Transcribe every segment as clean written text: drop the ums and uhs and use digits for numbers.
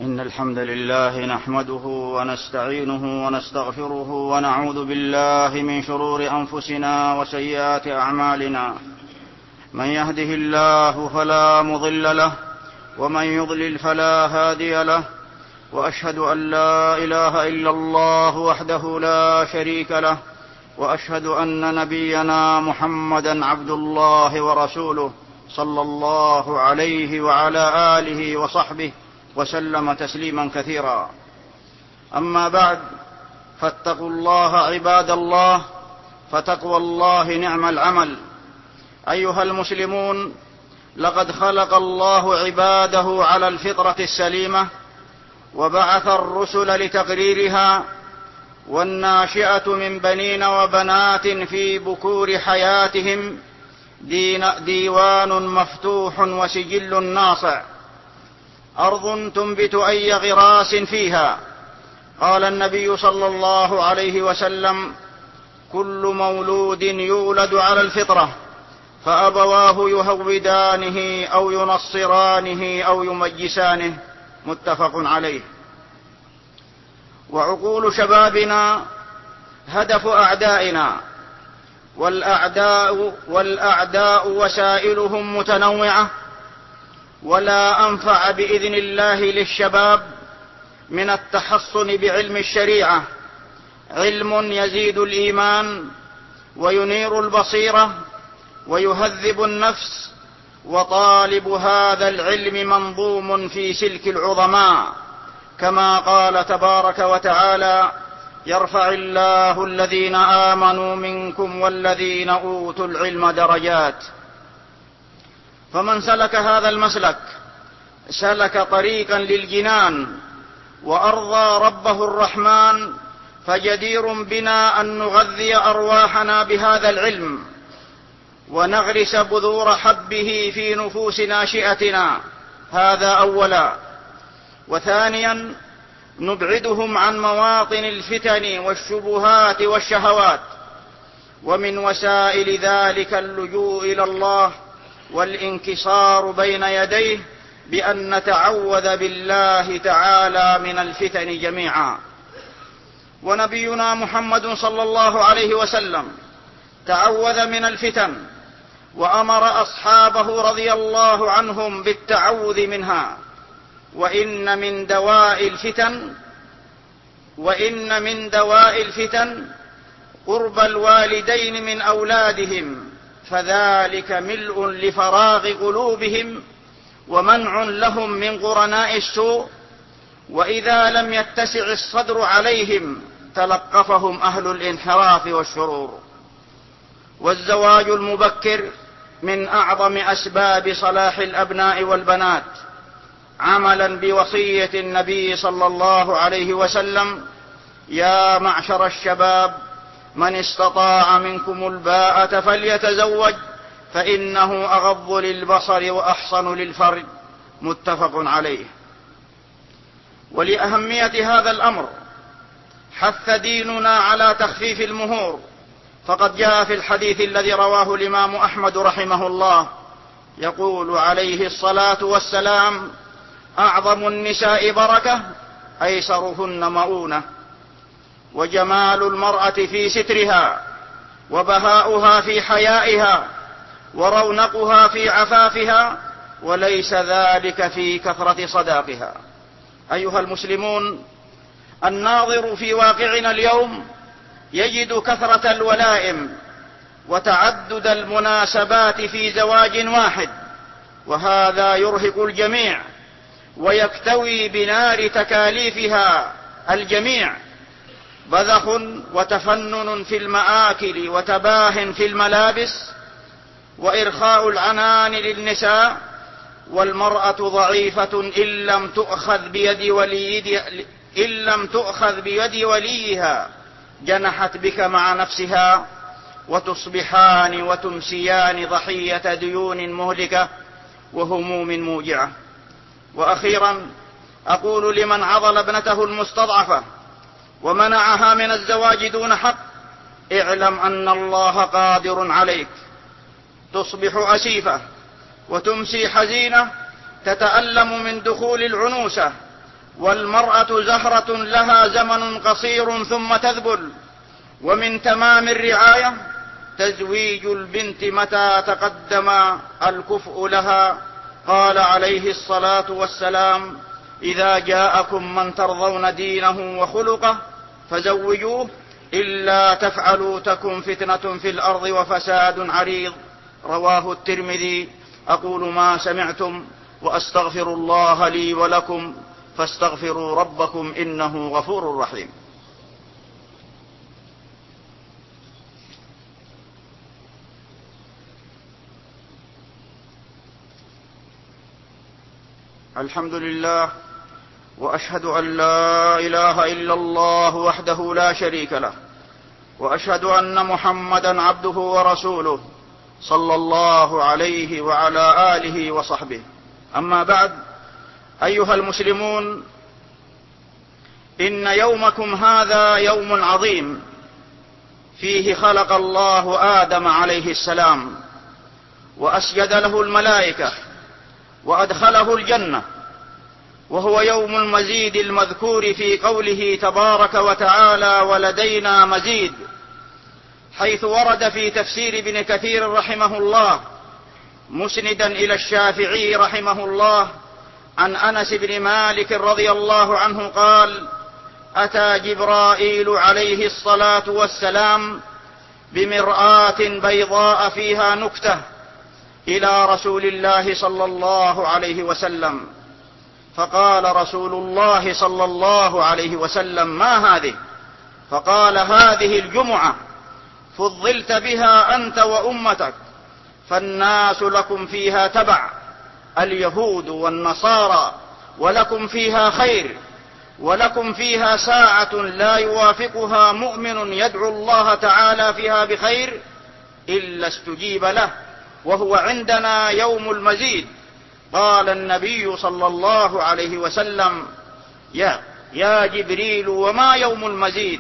إن الحمد لله نحمده ونستعينه ونستغفره ونعوذ بالله من شرور أنفسنا وسيئات أعمالنا. من يهده الله فلا مضل له ومن يضلل فلا هادي له، وأشهد أن لا إله إلا الله وحده لا شريك له، وأشهد أن نبينا محمدا عبد الله ورسوله صلى الله عليه وعلى آله وصحبه وسلم تسليما كثيرا. أما بعد، فاتقوا الله عباد الله، فتقوى الله نعم العمل. أيها المسلمون، لقد خلق الله عباده على الفطرة السليمة، وبعث الرسل لتقريرها، والناشئة من بنين وبنات في بكور حياتهم ديوان مفتوح وسجل ناصع، أرض تنبت أي غراس فيها. قال النبي صلى الله عليه وسلم: كل مولود يولد على الفطرة، فأبواه يهودانه أو ينصرانه أو يمجسانه. متفق عليه. وعقول شبابنا هدف أعدائنا، والأعداء وسائلهم متنوعة، ولا أنفع بإذن الله للشباب من التحصن بعلم الشريعة، علم يزيد الإيمان وينير البصيرة ويهذب النفس، وطالب هذا العلم منظوم في سلك العظماء، كما قال تبارك وتعالى: يرفع الله الذين آمنوا منكم والذين أوتوا العلم درجات. فمن سلك هذا المسلك سلك طريقا للجنان وأرضى ربه الرحمن، فجدير بنا أن نغذي أرواحنا بهذا العلم، ونغرس بذور حبه في نفوس ناشئتنا. هذا أولا. وثانيا، نبعدهم عن مواطن الفتن والشبهات والشهوات، ومن وسائل ذلك اللجوء إلى الله والانكسار بين يديه، بأن نتعوذ بالله تعالى من الفتن جميعا. ونبينا محمد صلى الله عليه وسلم تعوذ من الفتن، وأمر أصحابه رضي الله عنهم بالتعوذ منها. وإن من دواء الفتن قرب الوالدين من أولادهم، فذلك ملء لفراغ قلوبهم ومنع لهم من قرناء السوء. وإذا لم يتسع الصدر عليهم تلقفهم أهل الانحراف والشرور. والزواج المبكر من أعظم أسباب صلاح الأبناء والبنات، عملا بوصية النبي صلى الله عليه وسلم: يا معشر الشباب، من استطاع منكم الباءة فليتزوج، فإنه أغض للبصر وأحصن للفرج. متفق عليه. ولأهمية هذا الأمر حث ديننا على تخفيف المهور، فقد جاء في الحديث الذي رواه الإمام أحمد رحمه الله، يقول عليه الصلاة والسلام: أعظم النساء بركة أيسرهن مؤونة. وجمال المرأة في سترها، وبهاؤها في حيائها، ورونقها في عفافها، وليس ذلك في كثرة صداقها. أيها المسلمون، الناظر في واقعنا اليوم يجد كثرة الولائم وتعدد المناسبات في زواج واحد، وهذا يرهق الجميع ويكتوي بنار تكاليفها الجميع. بذخ وتفنن في المآكل وتباه في الملابس، وإرخاء العنان للنساء. والمرأة ضعيفة إن لم تؤخذ بيد وليها جنحت بك مع نفسها، وتصبحان وتمسيان ضحية ديون مهلكة وهموم موجعة. وأخيرا، أقول لمن عضل ابنته المستضعفة ومنعها من الزواج دون حق: اعلم أن الله قادر عليك. تصبح أسيفة وتمسي حزينة، تتألم من دخول العنوسة والمرأة زهرة لها زمن قصير ثم تذبل. ومن تمام الرعاية تزويج البنت متى تقدم الكفء لها. قال عليه الصلاة والسلام: إذا جاءكم من ترضون دينه وخلقه فزوجوه، إلا تفعلوا تكن فتنة في الأرض وفساد عريض. رواه الترمذي. أقول ما سمعتم وأستغفر الله لي ولكم فاستغفروا ربكم إنه غفور رحيم. الحمد لله، وأشهد أن لا إله إلا الله وحده لا شريك له، وأشهد أن محمدا عبده ورسوله صلى الله عليه وعلى آله وصحبه. أما بعد، أيها المسلمون، إن يومكم هذا يوم عظيم فيه خلق الله آدم عليه السلام وأسجد له الملائكة وأدخله الجنة، وهو يوم المزيد المذكور في قوله تبارك وتعالى: ولدينا مزيد، حيث ورد في تفسير ابن كثير رحمه الله مسندا إلى الشافعي رحمه الله عن أنس بن مالك رضي الله عنه قال: أتى جبرائيل عليه الصلاة والسلام بمرآة بيضاء فيها نكتة إلى رسول الله صلى الله عليه وسلم، فقال رسول الله صلى الله عليه وسلم: ما هذه؟ فقال: هذه الجمعة فضلت بها أنت وأمتك، فالناس لكم فيها تبع، اليهود والنصارى، ولكم فيها خير، ولكم فيها ساعة لا يوافقها مؤمن يدعو الله تعالى فيها بخير إلا استجيب له، وهو عندنا يوم المزيد. قال النبي صلى الله عليه وسلم: يا جبريل، وما يوم المزيد؟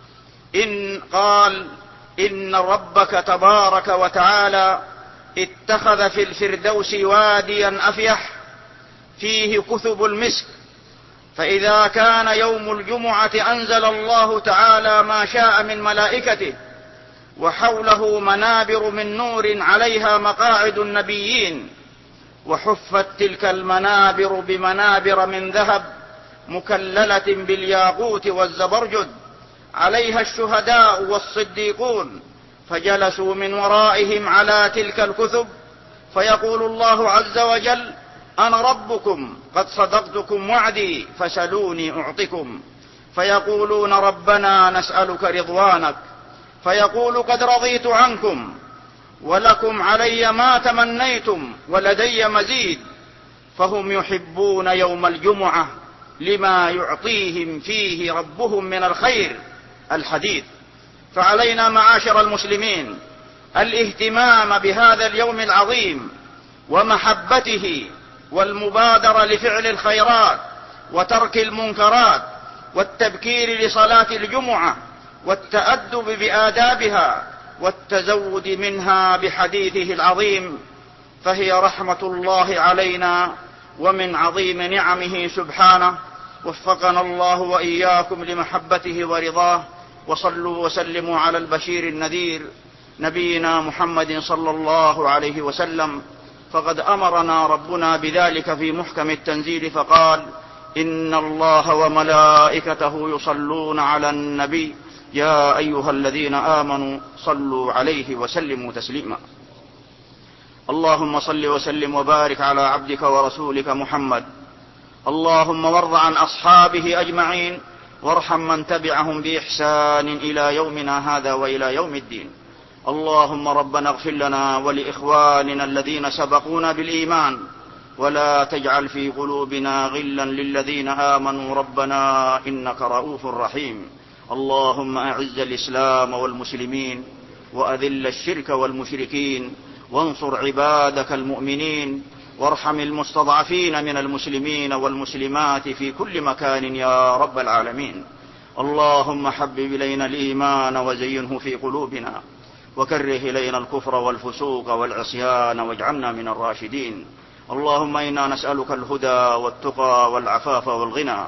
قال: إن ربك تبارك وتعالى اتخذ في الفردوس واديا أفيح فيه كثب المسك، فإذا كان يوم الجمعة أنزل الله تعالى ما شاء من ملائكته، وحوله منابر من نور عليها مقاعد النبيين، وحفت تلك المنابر بمنابر من ذهب مكللة بالياقوت والزبرجد، عليها الشهداء والصديقون، فجلسوا من ورائهم على تلك الكثب، فيقول الله عز وجل: أنا ربكم قد صدقتكم وعدي فسلوني أعطكم، فيقولون: ربنا نسألك رضوانك، فيقول: قد رضيت عنكم ولكم علي ما تمنيتم ولدي مزيد. فهم يحبون يوم الجمعة لما يعطيهم فيه ربهم من الخير. الحديث. فعلينا معاشر المسلمين الاهتمام بهذا اليوم العظيم ومحبته، والمبادرة لفعل الخيرات وترك المنكرات، والتبكير لصلاة الجمعة، والتأدب بآدابها، والتزود منها بحديثه العظيم، فهي رحمة الله علينا ومن عظيم نعمه سبحانه. وفقنا الله وإياكم لمحبته ورضاه. وصلوا وسلموا على البشير النذير نبينا محمد صلى الله عليه وسلم، فقد أمرنا ربنا بذلك في محكم التنزيل فقال: إن الله وملائكته يصلون على النبي يا أيها الذين آمنوا صلوا عليه وسلموا تسليما. اللهم صل وسلم وبارك على عبدك ورسولك محمد. اللهم وارض عن أصحابه أجمعين، وارحم من تبعهم بإحسان إلى يومنا هذا وإلى يوم الدين. اللهم ربنا اغفر لنا ولإخواننا الذين سبقونا بالإيمان، ولا تجعل في قلوبنا غلا للذين آمنوا ربنا إنك رؤوف رحيم. اللهم أعز الإسلام والمسلمين، وأذل الشرك والمشركين، وانصر عبادك المؤمنين، وارحم المستضعفين من المسلمين والمسلمات في كل مكان يا رب العالمين. اللهم حبب إلينا الإيمان وزينه في قلوبنا، وكره إلينا الكفر والفسوق والعصيان واجعلنا من الراشدين. اللهم إنا نسألك الهدى والتقى والعفاف والغنى،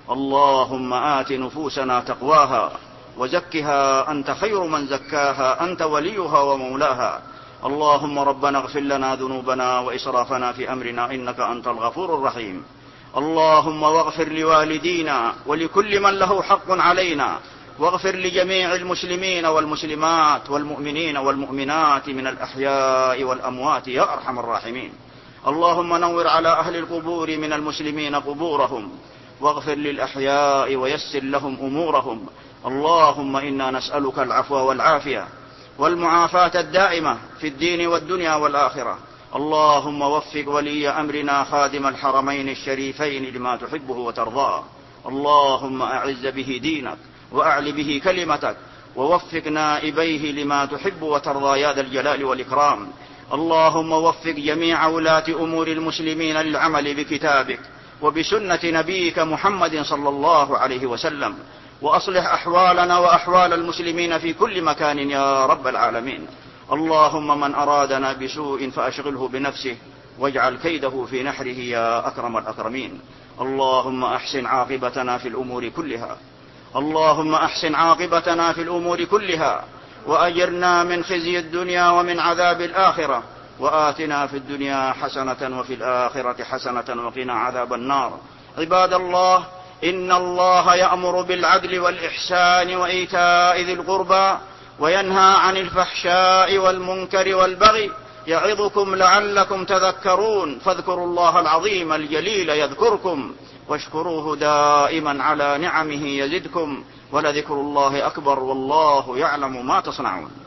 اللهم آت نفوسنا تقواها وزكها أنت خير من زكاها، أنت وليها ومولاها. اللهم ربنا اغفر لنا ذنوبنا وإسرافنا في أمرنا إنك أنت الغفور الرحيم. اللهم واغفر لوالدينا ولكل من له حق علينا، واغفر لجميع المسلمين والمسلمات والمؤمنين والمؤمنات من الأحياء والأموات يا أرحم الراحمين. اللهم نور على أهل القبور من المسلمين قبورهم، واغفر للأحياء ويسر لهم أمورهم. اللهم إنا نسألك العفو والعافية والمعافاة الدائمة في الدين والدنيا والآخرة. اللهم وفق ولي أمرنا خادم الحرمين الشريفين لما تحبه وترضاه. اللهم أعز به دينك وأعل به كلمتك، ووفق نائبيه لما تحب وترضى يا ذا الجلال والإكرام. اللهم وفق جميع ولاة أمور المسلمين للعمل بكتابك وبسنة نبيك محمد صلى الله عليه وسلم، وأصلح أحوالنا وأحوال المسلمين في كل مكان يا رب العالمين. اللهم من أرادنا بسوء فأشغله بنفسه واجعل كيده في نحره يا أكرم الأكرمين. اللهم أحسن عاقبتنا في الأمور كلها، اللهم أحسن عاقبتنا في الأمور كلها، وأجرنا من خزي الدنيا ومن عذاب الآخرة، وآتنا في الدنيا حسنة وفي الآخرة حسنة وقنا عذاب النار. عباد الله، إن الله يأمر بالعدل والإحسان وإيتاء ذي القربى وينهى عن الفحشاء والمنكر والبغي، يعظكم لعلكم تذكرون. فاذكروا الله العظيم الجليل يذكركم، واشكروه دائما على نعمه يزدكم، ولذكر الله أكبر والله يعلم ما تصنعون.